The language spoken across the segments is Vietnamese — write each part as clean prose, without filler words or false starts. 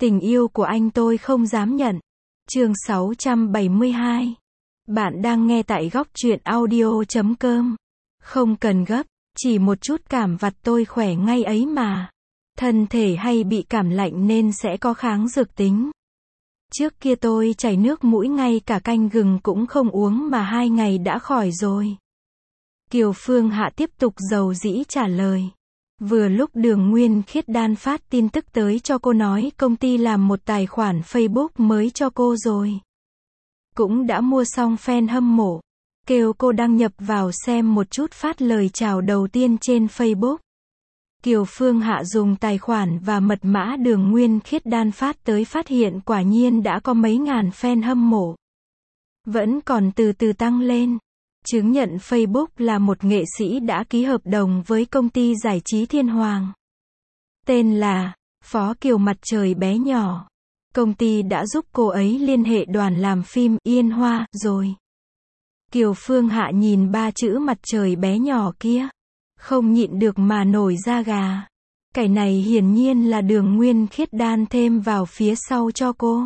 Tình yêu của anh tôi không dám nhận. Chương 672. Bạn đang nghe tại góc truyện audio.com. Không cần gấp, chỉ một chút cảm vặt tôi khỏe ngay ấy mà. Thân thể hay bị cảm lạnh nên sẽ có kháng dược tính. Trước kia tôi chảy nước mũi ngay cả canh gừng cũng không uống mà 2 ngày đã khỏi rồi. Kiều Phương Hạ tiếp tục dầu dĩ trả lời. Vừa lúc Đường Nguyên Khiết Đan phát tin tức tới cho cô nói công ty làm một tài khoản Facebook mới cho cô rồi. Cũng đã mua xong fan hâm mộ. Kêu cô đăng nhập vào xem một chút phát lời chào đầu tiên trên Facebook. Kiều Phương Hạ dùng tài khoản và mật mã Đường Nguyên Khiết Đan phát tới phát hiện quả nhiên đã có mấy ngàn fan hâm mộ. Vẫn còn từ từ tăng lên. Chứng nhận Facebook là một nghệ sĩ đã ký hợp đồng với công ty giải trí Thiên Hoàng. Tên là Phó Kiều Mặt Trời Bé Nhỏ. Công ty đã giúp cô ấy liên hệ đoàn làm phim Yên Hoa rồi. Kiều Phương Hạ nhìn 3 chữ mặt trời bé nhỏ kia. Không nhịn được mà nổi da gà. Cái này hiển nhiên là Đường Nguyên Khiết Đan thêm vào phía sau cho cô.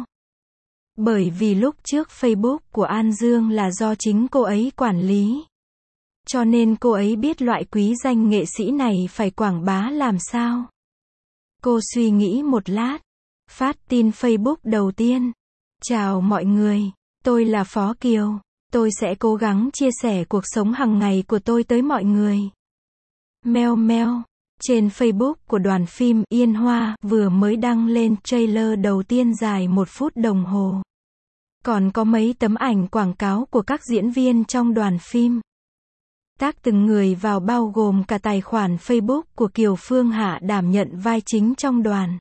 Bởi vì lúc trước Facebook của An Dương là do chính cô ấy quản lý. Cho nên cô ấy biết loại quý danh nghệ sĩ này phải quảng bá làm sao. Cô suy nghĩ một lát. Phát tin Facebook đầu tiên. Chào mọi người, tôi là Phó Kiều. Tôi sẽ cố gắng chia sẻ cuộc sống hàng ngày của tôi tới mọi người. Meo meo. Trên Facebook của đoàn phim Yên Hoa vừa mới đăng lên trailer đầu tiên dài 1 phút đồng hồ. Còn có mấy tấm ảnh quảng cáo của các diễn viên trong đoàn phim. Tác từng người vào bao gồm cả tài khoản Facebook của Kiều Phương Hạ đảm nhận vai chính trong đoàn.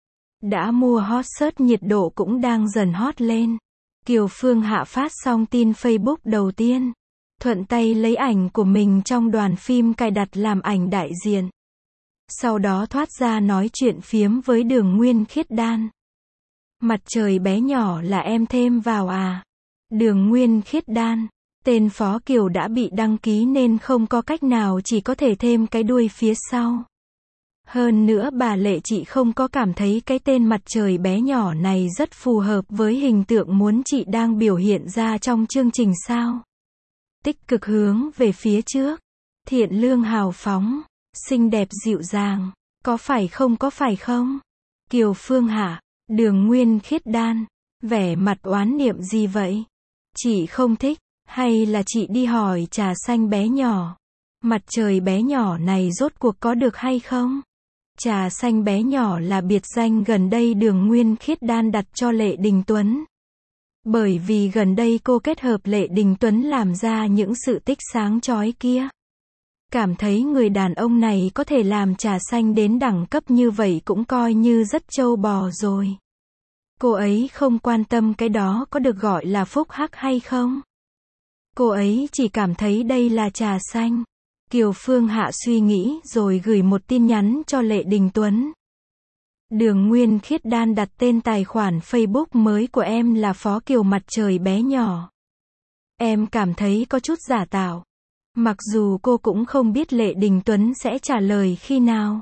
Đã mua hot search nhiệt độ cũng đang dần hot lên. Kiều Phương Hạ phát xong tin Facebook đầu tiên. Thuận tay lấy ảnh của mình trong đoàn phim cài đặt làm ảnh đại diện. Sau đó thoát ra nói chuyện phiếm với Đường Nguyên Khiết Đan. Mặt trời bé nhỏ là em thêm vào à? Đường Nguyên Khiết Đan. Tên Phó Kiều đã bị đăng ký nên không có cách nào, chỉ có thể thêm cái đuôi phía sau. Hơn nữa bà Lệ chị không có cảm thấy cái tên mặt trời bé nhỏ này rất phù hợp với hình tượng muốn chị đang biểu hiện ra trong chương trình sao? Tích cực hướng về phía trước. Thiện lương hào phóng. Xinh đẹp dịu dàng. Có phải không? Kiều Phương Hạ. Đường Nguyên Khiết Đan. Vẻ mặt oán niệm gì vậy? Chị không thích. Hay là chị đi hỏi trà xanh bé nhỏ? Mặt trời bé nhỏ này rốt cuộc có được hay không? Trà xanh bé nhỏ là biệt danh gần đây Đường Nguyên Khiết Đan đặt cho Lệ Đình Tuấn. Bởi vì gần đây cô kết hợp Lệ Đình Tuấn làm ra những sự tích sáng chói kia. Cảm thấy người đàn ông này có thể làm trà xanh đến đẳng cấp như vậy cũng coi như rất trâu bò rồi. Cô ấy không quan tâm cái đó có được gọi là phúc hắc hay không. Cô ấy chỉ cảm thấy đây là trà xanh. Kiều Phương Hạ suy nghĩ rồi gửi một tin nhắn cho Lệ Đình Tuấn. Đường Nguyên Khiết Đan đặt tên tài khoản Facebook mới của em là Phó Kiều Mặt Trời Bé Nhỏ. Em cảm thấy có chút giả tạo. Mặc dù cô cũng không biết Lệ Đình Tuấn sẽ trả lời khi nào.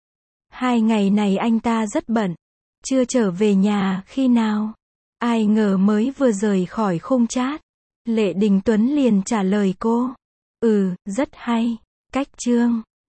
2 ngày này anh ta rất bận. Chưa trở về nhà khi nào. Ai ngờ mới vừa rời khỏi khung chat. Lệ Đình Tuấn liền trả lời cô. Rất hay. Cách chương.